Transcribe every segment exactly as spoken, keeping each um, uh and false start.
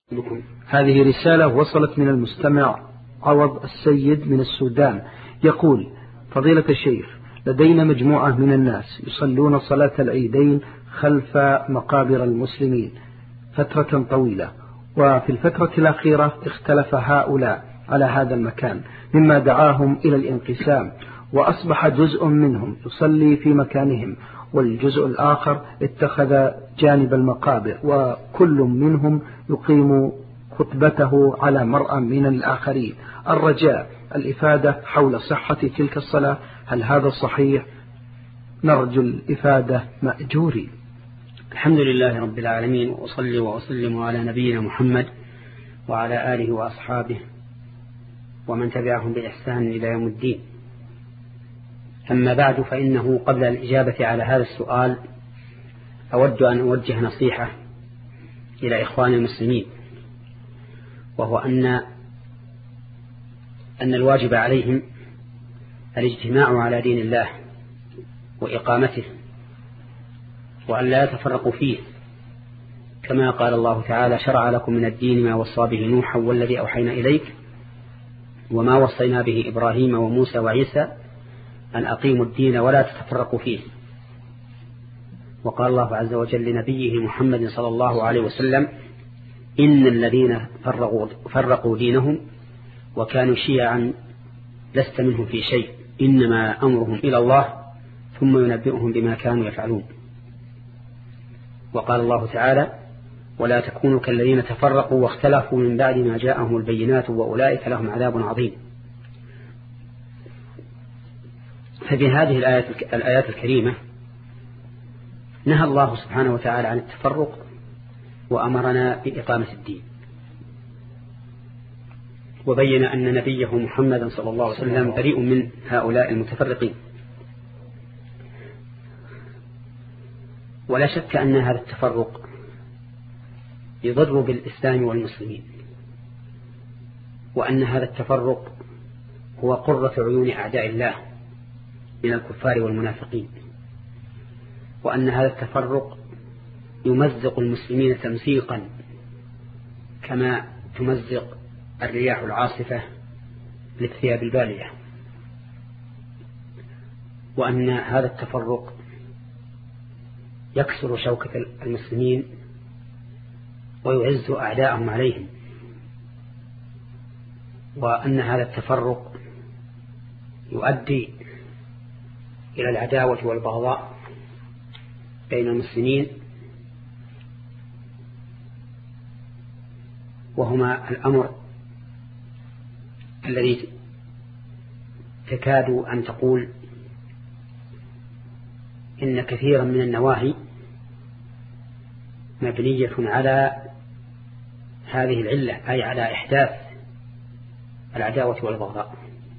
بكم. هذه رسالة وصلت من المستمع عوض السيد من السودان، يقول: فضيلة الشيخ، لدينا مجموعة من الناس يصلون صلاة العيدين خلف مقابر المسلمين فترة طويلة، وفي الفترة الأخيرة اختلف هؤلاء على هذا المكان مما دعاهم إلى الانقسام، وأصبح جزء منهم يصلي في مكانهم والجزء الآخر اتخذ جانب المقابر، وكل منهم يقيم خطبته على مرأى من الآخرين. الرجاء الإفادة حول صحة تلك الصلاة، هل هذا صحيح؟ نرجو الإفادة مأجورين. الحمد لله رب العالمين، وأصلي وأسلم على نبينا محمد وعلى آله وأصحابه ومن تبعهم بإحسان إلى يوم الدين. أما بعد، فإنه قبل الإجابة على هذا السؤال أود أن أوجه نصيحة إلى إخوان المسلمين، وهو أن أن الواجب عليهم الاجتماع على دين الله وإقامته، وأن لا يتفرقوا فيه، كما قال الله تعالى: شرع لكم من الدين ما وصى به نوحا والذي أوحينا إليك وما وصينا به إبراهيم وموسى وعيسى أن أقيموا الدين ولا تتفرقوا فيه. وقال الله عز وجل لنبيه محمد صلى الله عليه وسلم: إن الذين فرقوا, فرقوا دينهم وكانوا شيعا لست منهم في شيء، إنما أمرهم إلى الله ثم ينبئهم بما كانوا يفعلون. وقال الله تعالى: ولا تكونوا كالذين تفرقوا واختلفوا من بعد ما جاءهم البينات وأولئك لهم عذاب عظيم. ففي هذه الآيات, الآيات الكريمة نهى الله سبحانه وتعالى عن التفرق وأمرنا بإقامة الدين، وبين أن نبيه محمد صلى الله عليه وسلم بريء من هؤلاء المتفرقين. ولا شك أن هذا التفرق يضر بالإسلام والمسلمين، وأن هذا التفرق هو قرة عيون أعداء الله من الكفار والمنافقين، وأن هذا التفرق يمزق المسلمين تمزيقا كما تمزق الرياح العاصفة للثياب البالية، وأن هذا التفرق يكسر شوكة المسلمين ويعز أعداءهم عليهم، وأن هذا التفرق يؤدي إلى العداوة والبغضاء بين المسلمين، وهما الأمر الذي تكاد أن تقول إن كثيرا من النواهي مبنية على هذه العلة، أي على إحداث العداوة والبغضاء.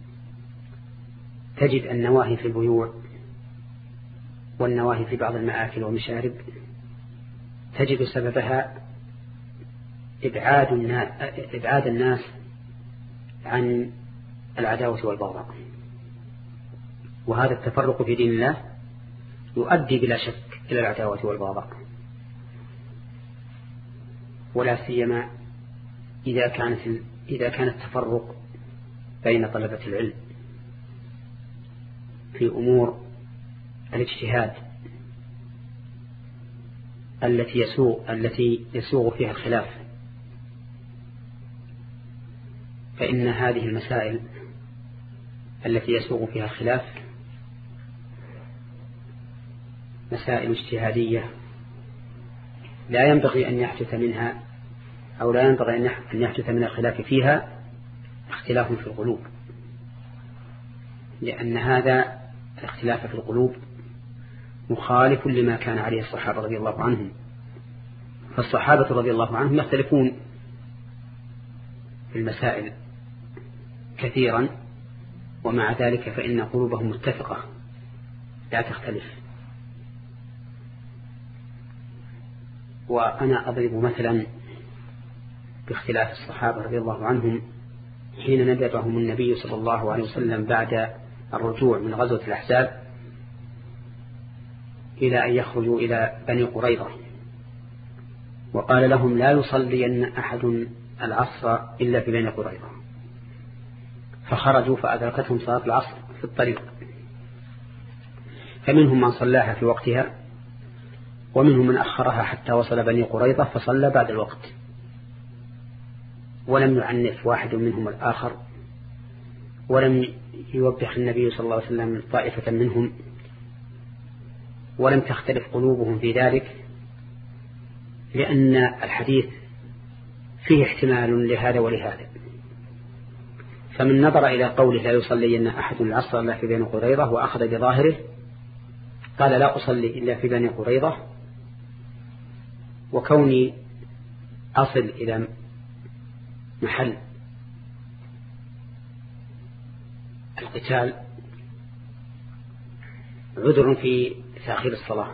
تجد النواهي في البيوع والنواهي في بعض المآكل والمشارب تجد سببها إبعاد الناس, إبعاد الناس عن العداوة والبغضاء، وهذا التفرق في دين الله يؤدي بلا شك إلى العداوة والبغضاء، ولا سيما إذا كانت إذا كان التفرق بين طلبة العلم في أمور الاجتهاد التي يسوغ التي يسوغ فيها الخلاف، فإن هذه المسائل التي يسوغ فيها الخلاف مسائل اجتهادية لا ينبغي أن يحدث منها أو لا ينبغي أن يحدث من الخلاف فيها اختلاف في القلوب، لأن هذا الاختلاف في القلوب مخالف لما كان عليه الصحابة رضي الله عنهم. فالصحابة رضي الله عنهم يختلفون في المسائل كثيرا، ومع ذلك فإن قلوبهم متفقة لا تختلف. وأنا أضرب مثلا باختلاف الصحابة رضي الله عنهم حين ندبهم النبي صلى الله عليه وسلم بعد الرجوع من غزوة الأحزاب إلى أن يخرجوا إلى بني قريظة، وقال لهم لا يصلين أحد العصر إلا في بني قريظة، فخرجوا فأدركتهم صلاة العصر في الطريق، فمنهم من صلاها في وقتها ومنهم من أخرها حتى وصل بني قريظة فصلى بعد الوقت، ولم يعنف واحد منهم الآخر، ولم يوبخ النبي صلى الله عليه وسلم طائفة منهم، ولم تختلف قلوبهم في ذلك، لأن الحديث فيه احتمال لهذا ولهذا. فمن نظر إلى قوله لا يصلين أحد العصر إلا في بني قريظة وأخذ بظاهره قال لا أصلي إلا في بني قريظة، وكوني أصل إلى محل القتال عذر في تأخير الصلاة.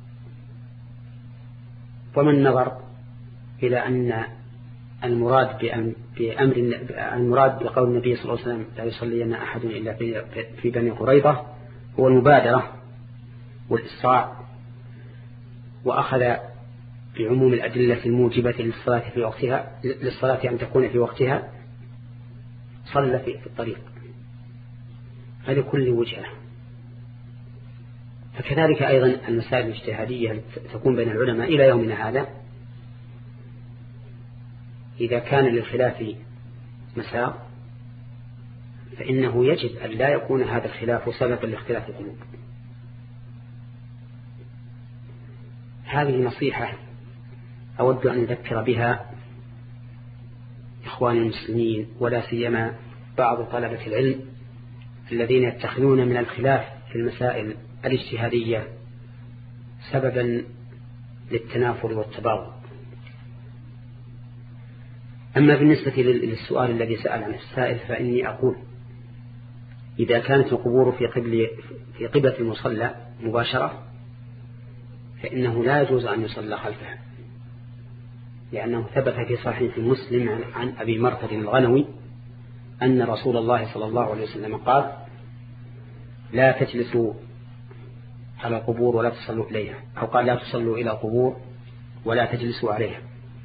ومن نظر إلى أن المراد بأمر المراد بقول النبي صلى الله عليه وسلم لا يصلين أحد إلا في بني قريظة هو المبادرة والإسراع، وأخذ بعموم الأدلة الموجبة للصلاة في وقتها للصلاة أن تكون في وقتها صلى في الطريق، هذه كل وجهة. فكذلك أيضا المسائل الاجتهادية تكون بين العلماء إلى يومنا هذا، إذا كان للخلاف مساء فإنه يجب أن لا يكون هذا الخلاف سببا لاختلاف القلوب. هذه نصيحة أود أن أذكر بها إخواني المسلمين، ولا سيما بعض طلبة العلم الذين يتخذون من الخلاف في المسائل الاجتهادية سببا للتنافر والتباغض. أما بالنسبة للسؤال الذي سأل عنه السائل فإني أقول إذا كانت القبور في قبل في قبلة المصلى مباشرة فإنه لا يجوز أن يصلى خلفها، لأنه ثبت في صحيح مسلم عن أبي مرثد الغنوي أن رسول الله صلى الله عليه وسلم قال لا تجلسوا على القبور ولا تصلوا إليها، أو قال لا تصلوا إلى القبور ولا تجلسوا عليها.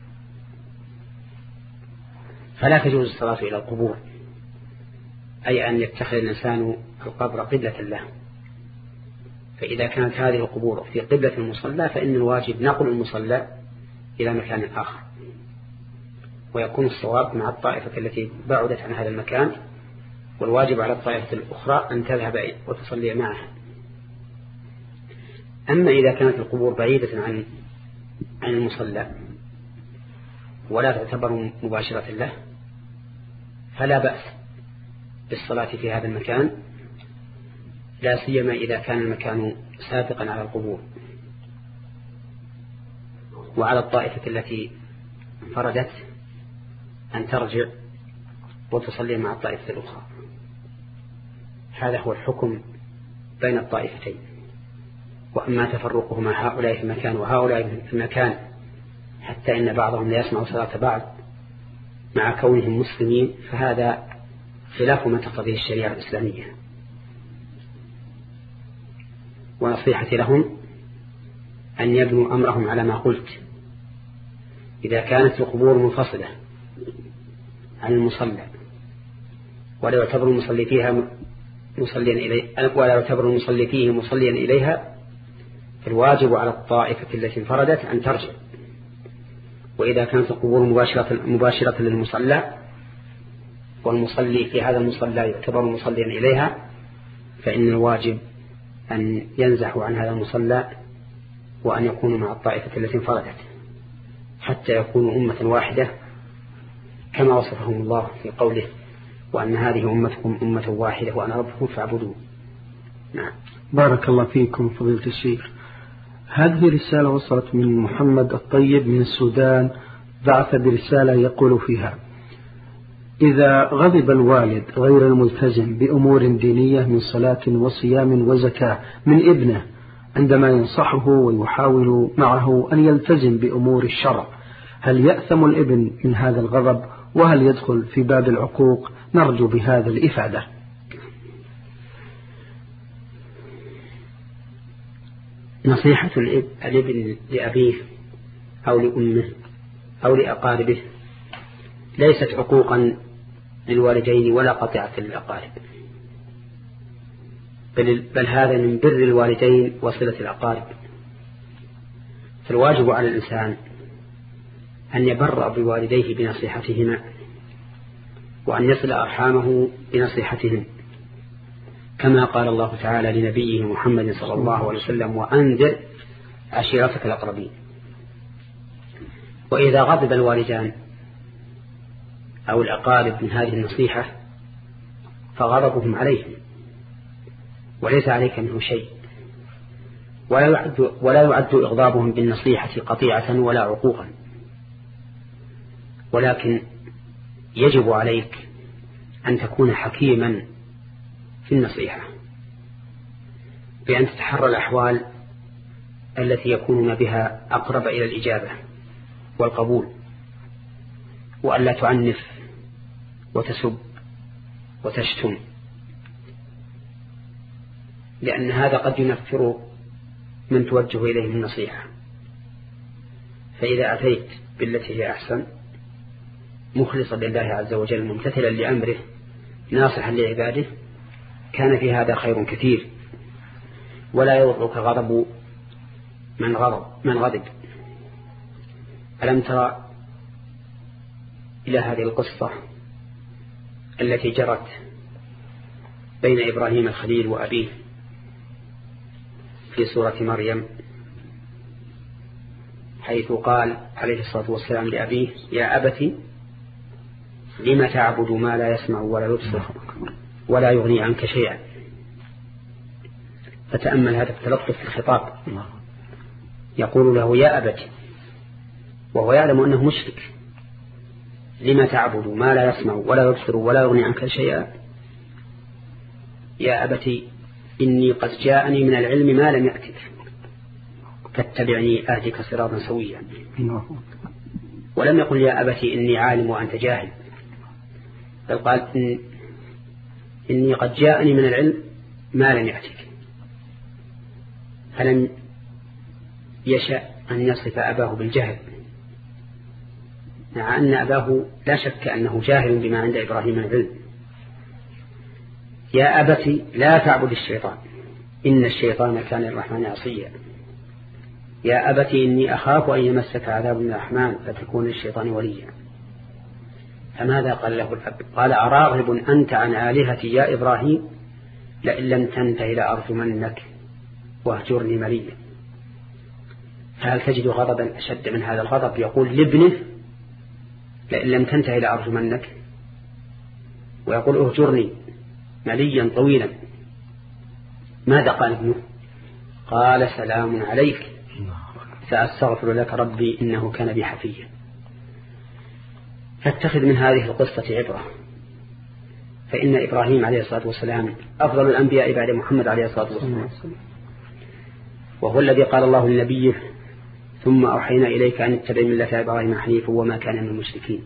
فلا تجوز الصلاة إلى القبور، أي أن يتخذ الإنسان القبر قبلة له. فإذا كانت هذه القبور في قبلة المصلى فإن الواجب نقل المصلى إلى مكان آخر، ويكون الصواب مع الطائفة التي بعدت عن هذا المكان، والواجب على الطائفة الأخرى أن تذهب وتصلي معها. أما إذا كانت القبور بعيدة عن عن المصلى ولا تعتبر مباشرة له فلا بأس بالصلاة في هذا المكان، لا سيما إذا كان المكان سابقا على القبور. وعلى الطائفة التي انفردت أن ترجع وتصلي مع الطائفة الأخرى. هذا هو الحكم بين الطائفتين. وأما تفرقهما هؤلاء في مكان وهؤلاء في مكان حتى إن بعضهم لا يسمع صلاة بعض مع كونهم مسلمين فهذا خلاف ما تقتضيه الشريعة الإسلامية. ونصيحتي لهم أن يبنوا أمرهم على ما قلت. إذا كانت القبور منفصلة عن المصلى ولا يعتبر المصلي فيها مصليا إليه ولا يعتبر المصلي فيه مصليا إليها فالواجب على الطائفة التي انفردت أن ترجع. وإذا كانت القبور مباشرة, مباشرة للمصلى والمصلي في هذا المصلى يعتبر مصليا إليها فإن الواجب أن ينزحوا عن هذا المصلى وأن يكونوا مع الطائفة التي انفردت حتى يكونوا أمة واحدة كما وصفهم الله في قوله وأن هذه أمتكم أمة واحدة وأنا ربكم فاعبدون. نعم. بارك الله فيكم فضيلة الشيخ. هذه رسالة وصلت من محمد الطيب من السودان، بعث برسالة يقول فيها: إذا غضب الوالد غير الملتزم بأمور دينية من صلاة وصيام وزكاة من ابنه عندما ينصحه ويحاول معه أن يلتزم بأمور الشرع، هل يأثم الابن من هذا الغضب وهل يدخل في باب العقوق؟ نرجو بهذا الإفادة. نصيحة الابن لأبيه أو لأمه أو لأقاربه ليست عقوقا للوالدين ولا قطيعة للأقارب، بل, بل هذا من بر الوالدين وصلة الأقارب. فالواجب على الإنسان أن يبرأ بوالديه بنصيحتهما، وأن يصل أرحامه بنصيحتهم، كما قال الله تعالى لنبيه محمد صلى الله عليه وسلم: وأنذر عشيرتك الأقربين. وإذا غضب الوالدان أو الأقارب من هذه النصيحة فغضبهم عليهم، وليس عليك منه شيء، ولا يعد, ولا يعد إغضابهم بالنصيحة قطيعة ولا عقوقا، ولكن يجب عليك أن تكون حكيما في النصيحة، بأن تتحرى الأحوال التي يكونون بها أقرب إلى الإجابة والقبول، وأن لا تعنف وتسب وتشتم، لأن هذا قد ينفر من توجه إليه النصيحة. فإذا أتيت بالتي هي أحسن مخلصا لله عز وجل ممتثلا لأمره ناصحا لعباده كان في هذا خير كثير، ولا يضرك غضب من غضب من غضب. ألم ترى إلى هذه القصة التي جرت بين إبراهيم الخليل وأبيه في سورة مريم، حيث قال عليه الصلاة والسلام لأبيه: يا أبت لم تعبد ما لا يسمع ولا يبصر ولا يغني عنك شيئا. فتأمل هذا التلطف في الخطاب، يقول له يا أبت وهو يعلم أنه مشرك: لم تعبد ما لا يسمع ولا يبصر ولا يغني عنك شيئا. يا أبت إني قد جاءني من العلم ما لم يأتك فاتبعني أهدك صراطا سويا. ولم يقل يا أبت إني عالم وأنت جاهل، بل قال إن إني قد جاءني من العلم ما لم يأتك. فلم يشأ أن يصف أباه بالجهل، مع أن أباه لا شك أنه جاهل بما عند إبراهيم من العلم. يا أبت لا تعبد الشيطان إن الشيطان كان للرحمن عصيا. يا أبت إني أخاف أن يمسك عذاب من الرحمن فتكون الشيطان وليا. فماذا قال له الأب؟ قال: أراغب أنت عن آلهتي يا إبراهيم لئن لم تنته لأرجمنك واهجرني مليا. فهل تجد غضبا أشد من هذا الغضب؟ يقول لابنه لئن لم تنته لأرجمنك، ويقول اهجرني مليا طويلا. ماذا قال ابنه؟ قال: سلام عليك سأستغفر لك ربي إنه كان بي حفيا. فاتخذ من هذه القصة عبرة، فإن إبراهيم عليه الصلاة والسلام أفضل الأنبياء بعد محمد عليه الصلاة والسلام، وهو الذي قال الله لنبيه: ثم أوحينا إليك أن اتبع ملة إبراهيم حنيفا وما كان من المشركين.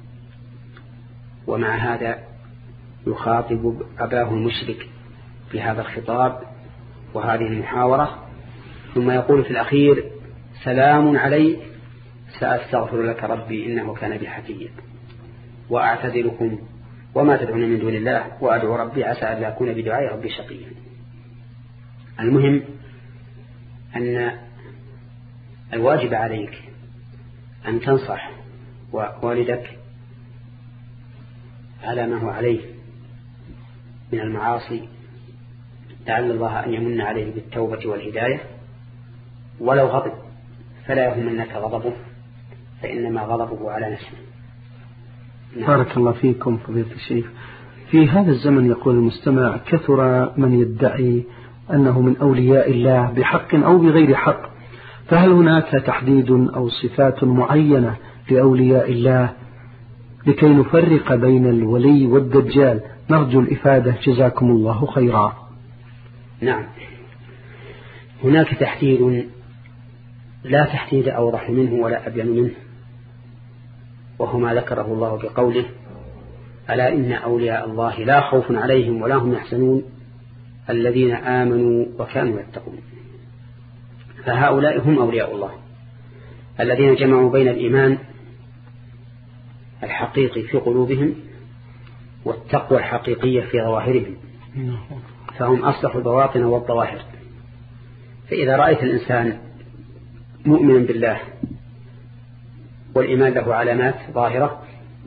ومع هذا يخاطب أباه المشرك بهذا الخطاب وهذه المحاورة، ثم يقول في الأخير: سلام عليك سأستغفر لك ربي إنه كان بي حفيا وأعتذركم وما تدعون من دون الله وأدعو ربي عسى أن لا أكون بدعاء ربي شقيا. المهم أن الواجب عليك أن تنصح والدك على ما هو عليه من المعاصي، لعل الله أن يمن عليه بالتوبة والهداية، ولو غضب فلا يهمنك غضبه، فإنما غضبه على نفسه. نعم. بارك الله فيكم فضيلة الشيخ. في هذا الزمن يقول المستمع: كثر من يدعي أنه من أولياء الله بحق أو بغير حق، فهل هناك تحديد أو صفات معينة لأولياء الله لكي نفرق بين الولي والدجال؟ نرجو الإفادة جزاكم الله خيرا. نعم، هناك تحديد لا تحديد أوضح منه ولا أبين منه، وهو ما ذكره الله بقوله: ألا إن أولياء الله لا خوف عليهم ولا هم يحزنون الذين آمنوا وكانوا يتقون. فهؤلاء هم أولياء الله الذين جمعوا بين الإيمان الحقيقي في قلوبهم والتقوى الحقيقية في ظواهرهم، فهم أصلح البواطن والظواهر. فإذا رأيت الإنسان مؤمنا بالله والإيمان له علامات ظاهرة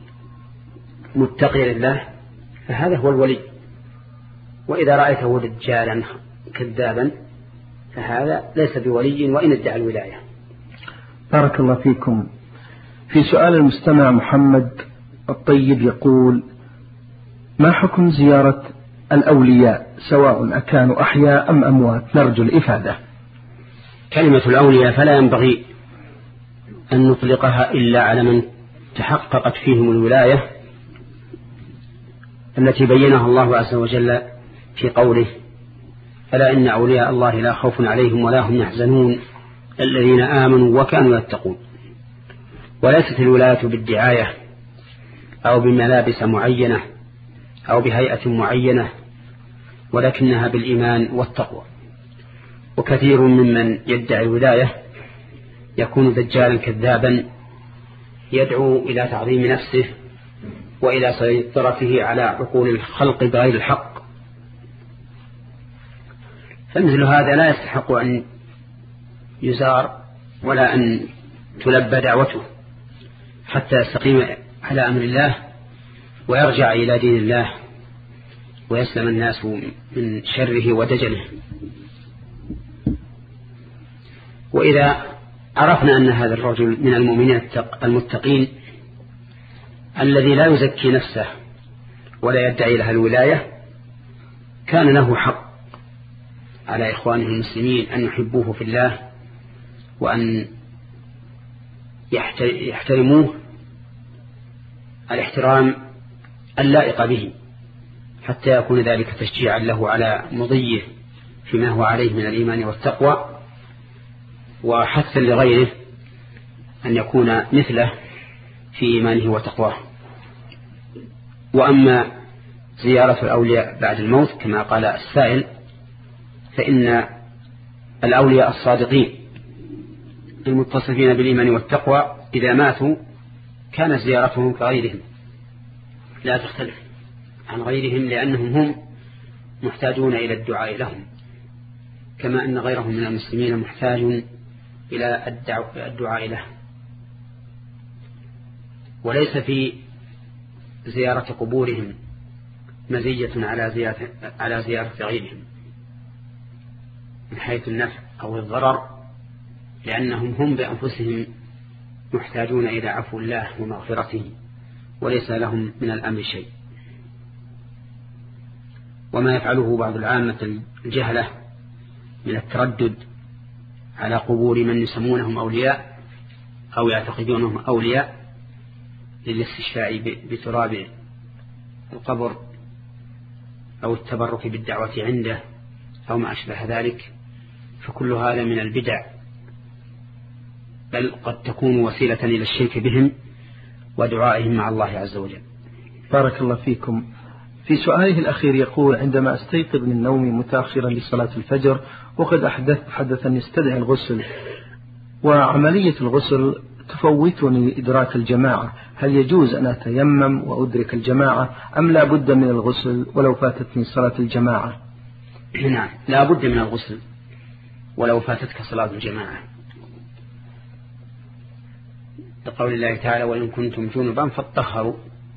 متقي لله فهذا هو الولي. وإذا رأيته دجالا كذابا فهذا ليس بولي وإن ادعى الولاية. بارك الله فيكم. في سؤال المستمع محمد الطيب يقول: ما حكم زيارة الأولياء سواء أكانوا أحياء أم أموات؟ نرجو الإفادة. كلمة الأولياء فلا ينبغي أن نطلقها إلا على من تحققت فيهم الولاية التي بينها الله عز وجل في قوله: ألا إن أولياء الله لا خوف عليهم ولا هم يحزنون الذين آمنوا وكانوا يتقون. وليست الولاية بالدعاية أو بملابس معينة أو بهيئة معينة، ولكنها بالإيمان والتقوى. وكثير ممن يدعي الولاية يكون دجالا كذابا يدعو إلى تعظيم نفسه وإلى سيطرته على عقول الخلق بغير الحق، فمثل هذا لا يستحق أن يزار ولا أن تلبى دعوته حتى يستقيم على أمر الله ويرجع إلى دين الله ويسلم الناس من شره ودجله. وإذا عرفنا أن هذا الرجل من المؤمنين المتقين الذي لا يزكي نفسه ولا يدعي لها الولاية، كان له حق على إخوانه المسلمين أن يحبوه في الله وأن يحترموه الاحترام اللائق به، حتى يكون ذلك تشجيعا له على مضيه فيما هو عليه من الإيمان والتقوى، وحثا لغيره أن يكون مثله في إيمانه وتقواه. وأما زيارة الأولياء بعد الموت كما قال السائل، فإن الأولياء الصادقين المتصفين بالإيمان والتقوى إذا ماتوا كانت زيارتهم كغيرهم لا تختلف عن غيرهم، لأنهم هم محتاجون إلى الدعاء لهم، كما أن غيرهم من المسلمين محتاج إلى الدعاء له. وليس في زيارة قبورهم مزية على زيارة, على زيارة غيرهم من حيث النفع أو الضرر، لأنهم هم بأنفسهم محتاجون إلى عفو الله ومغفرته وليس لهم من الأمر شيء. وما يفعله بعض العامة الجهلة من التردد على قبور من يسمونهم أولياء أو يعتقدونهم أولياء للاستشفاء بتراب القبر أو التبرك بالدعوة عنده أو ما أشبه ذلك، فكل هذا من البدع، بل قد تكون وسيلة إلى الشرك بهم ودعائهم مع الله عز وجل. بارك الله فيكم. في سؤاله الأخير يقول: عندما أستيقظ من نومي متأخرا لصلاة الفجر وقد أحدث حدثا يستدعي الغسل، وعملية الغسل تفوتني إدراك الجماعة، هل يجوز أن أتيمم وأدرك الجماعة أم لا بد من الغسل ولو فاتتني صلاة الجماعة؟ نعم، لا بد من الغسل ولو فاتتك صلاة الجماعة، لقول الله تعالى: وإن كنتم جنبا فاطهروا.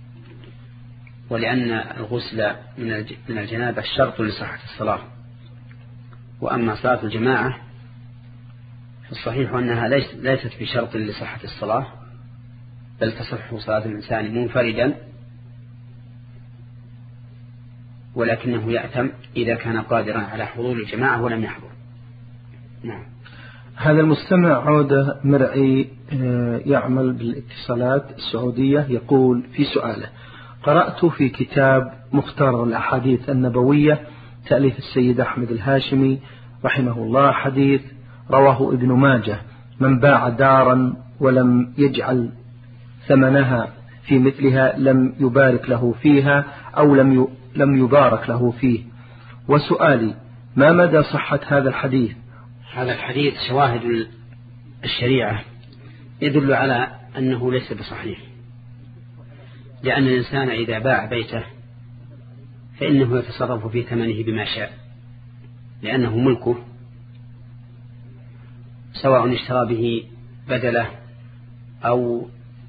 ولأن الغسل من الجنابة الشرط لصحة الصلاة. وأما صلاة الجماعة فالصحيح أنها ليست بشرط لصحة الصلاة، بل تصح صلاة الإنسان منفردا، ولكنه يأثم إذا كان قادرا على حضور الجماعة ولم يحضر. نعم. هذا المستمع عودة مرعي يعمل بالاتصالات السعودية يقول في سؤاله: قرأت في كتاب مختار الأحاديث النبوية تأليف السيد أحمد الهاشمي رحمه الله حديث رواه ابن ماجه: من باع دارا ولم يجعل ثمنها في مثلها لم يبارك له فيها أو لم لم يبارك له فيه. وسؤالي: ما مدى صحة هذا الحديث؟ هذا الحديث شواهد الشريعة يدل على أنه ليس بصحيح، لأن الإنسان إذا باع بيته فإنه يتصرف في ثمنه بما شاء، لأنه ملكه، سواء اشترى به بدله أو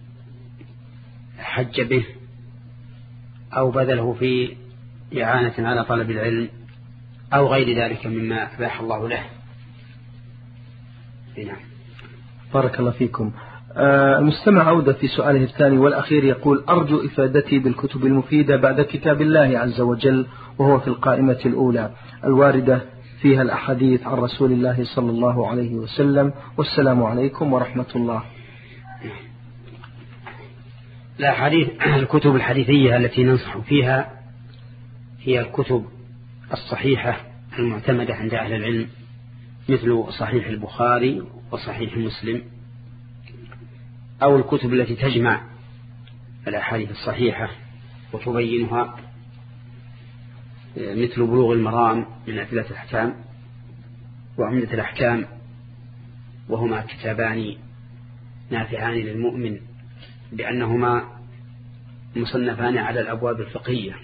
حج به أو بذله في إعانة على طلب العلم أو غير ذلك مما أباح الله له. نعم. بارك الله فيكم. آه المستمع عودة في سؤاله الثاني والأخير يقول: أرجو إفادتي بالكتب المفيدة بعد كتاب الله عز وجل، وهو في القائمة الأولى الواردة فيها الأحاديث عن رسول الله صلى الله عليه وسلم، والسلام عليكم ورحمة الله. لا حديث الكتب الحديثية التي ننصح فيها هي الكتب الصحيحة المعتمدة عند أهل العلم، مثل صحيح البخاري وصحيح مسلم، أو الكتب التي تجمع الأحاديث الصحيحة وتبينها، مثل بلوغ المرام من أدلة الأحكام وعمدة الأحكام، وهما كتابان نافعان للمؤمن بأنهما مصنفان على الأبواب الفقهية.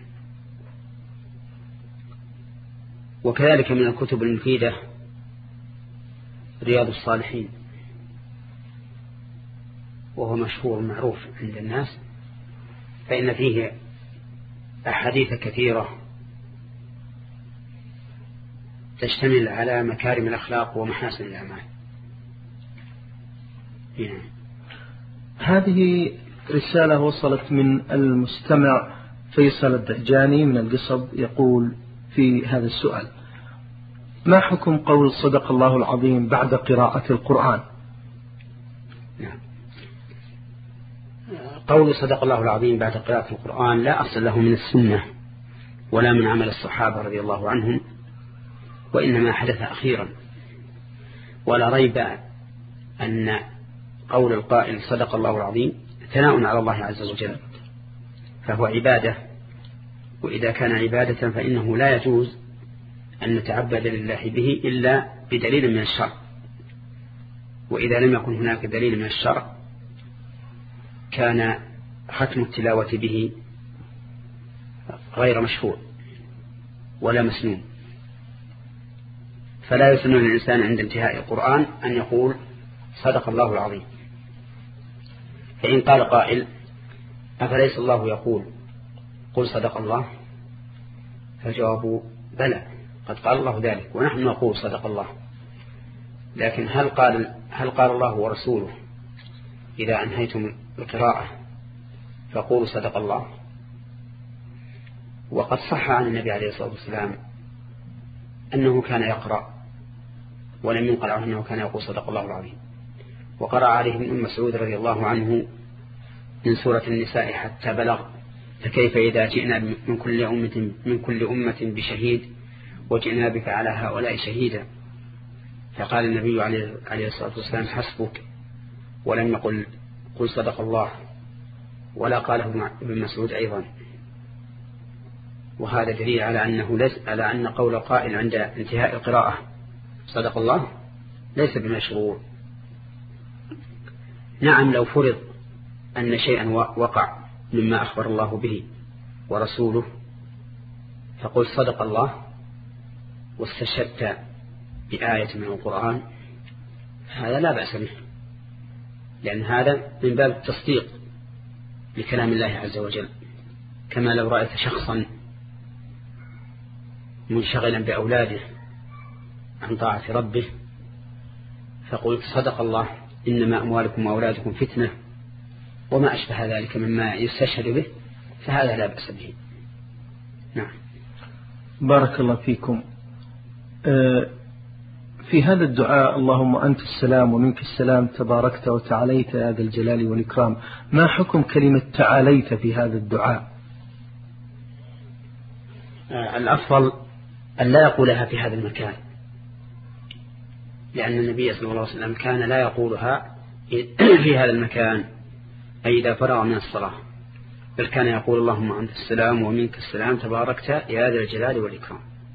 وكذلك من الكتب المفيدة رياض الصالحين، وهو مشهور معروف عند الناس، فإن فيه أحاديث كثيرة تشتمل على مكارم الأخلاق ومحاسن الأعمال. يعني. هذه رسالة وصلت من المستمع فيصل الدهجاني من القصب، يقول في هذا السؤال: ما حكم قول صدق الله العظيم بعد قراءة القرآن؟ نعم. قول صدق الله العظيم بعد قراءة القرآن لا أصل له من السنة ولا من عمل الصحابة رضي الله عنهم، وإنما حدث أخيرا، ولا ريب أن قول القائل صدق الله العظيم ثناء على الله عز وجل، فهو عبادة، وإذا كان عبادة فإنه لا يجوز أن نتعبد لله به إلا بدليل من الشرع، وإذا لم يكن هناك دليل من الشرع كان ختم التلاوة به غير مشروع ولا مسنون. فلا يسن للإنسان عند انتهاء القرآن أن يقول صدق الله العظيم. فإن قال قائل: أفليس الله يقول قل صدق الله؟ فالجواب: بلى، قد قال الله ذلك ونحن نقول صدق الله، لكن هل قال هل قال الله ورسوله إذا أنهيتم القراءة فقولوا صدق الله؟ وقد صح عن النبي عليه الصلاة والسلام أنه كان يقرأ، ولم ينقل عنه أنه كان يقول صدق الله العظيم. وقرأ عليه ابن أم مسعود رضي الله عنه من سورة النساء حتى بلغ: فكيف إذا جئنا من كل أمة من كل أمة بشهيد وجئنا بك على هؤلاء شهيدا. فقال النبي عليه الصلاة والسلام: حسبك، ولم يقل قل صدق الله، ولا قاله ابن مسعود أيضا. وهذا دليل على أنه ليس على أن قول قائل عند انتهاء القراءة صدق الله ليس بمشروع. نعم، لو فرض أن شيئا وقع مما أخبر الله به ورسوله فقل صدق الله واستشهدت بآية من القرآن، هذا لا بأس به، لأن هذا من باب التصديق لكلام الله عز وجل. كما لو رأيت شخصا منشغلا بأولاده عن طاعة ربه فقلت صدق الله إنما أموالكم وأولادكم فتنة وما أشبه ذلك مما يستشهد به، فهذا لا بأس به. نعم. بارك الله فيكم. في هذا الدعاء: اللهم أنت السلام ومنك السلام تباركت وتعاليت يا ذا الجلال والإكرام، ما حكم كلمة تعاليت في هذا الدعاء؟ الأفضل أن لا يقولها في هذا المكان، لأن النبي صلى الله عليه وسلم كان لا يقولها في هذا المكان أي إذا فرغ من الصلاة، بل كان يقول اللهم أنت السلام ومنك السلام تباركت يا ذا الجلال والإكرام.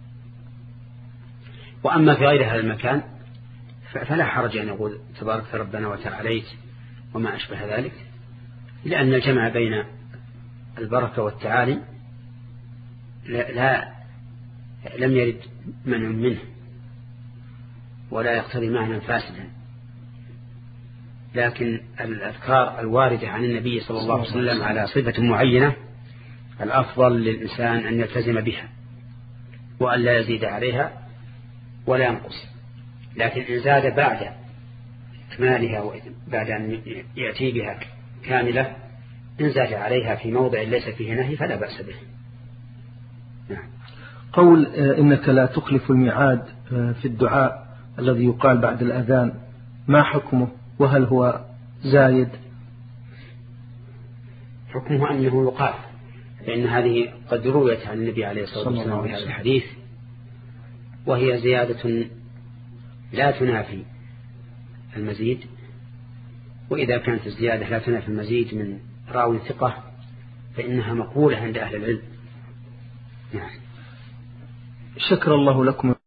وأما في غير هذا المكان فلا حرج أن يقول تباركت ربنا وتعاليت وما أشبه ذلك، لأن الجمع بين البركة والتعالي لا, لا لم يرد منع منه ولا يقتضي معنى فاسدا، لكن الأذكار الواردة عن النبي صلى الله عليه وسلم على صفة معينة الأفضل للإنسان أن يلتزم بها وأن لا يزيد عليها ولا ينقص، لكن إن زاد بعد إكمالها بعد أن يأتي بها كاملة إن زاد عليها في موضع ليس فيه نهي فلا بأس به. نعم. قول إنك لا تخلف الميعاد في الدعاء الذي يقال بعد الأذان ما حكمه وهل هو زايد؟ حكمه أنه يقال، لأن هذه قد رويت عن النبي عليه الصلاة والسلام في هذا الحديث، وهي زيادة لا تنافي المزيد، وإذا كانت الزيادة لا تنافي المزيد من راوي ثقة فإنها مقبولة عند أهل العلم. شكر الله لكم.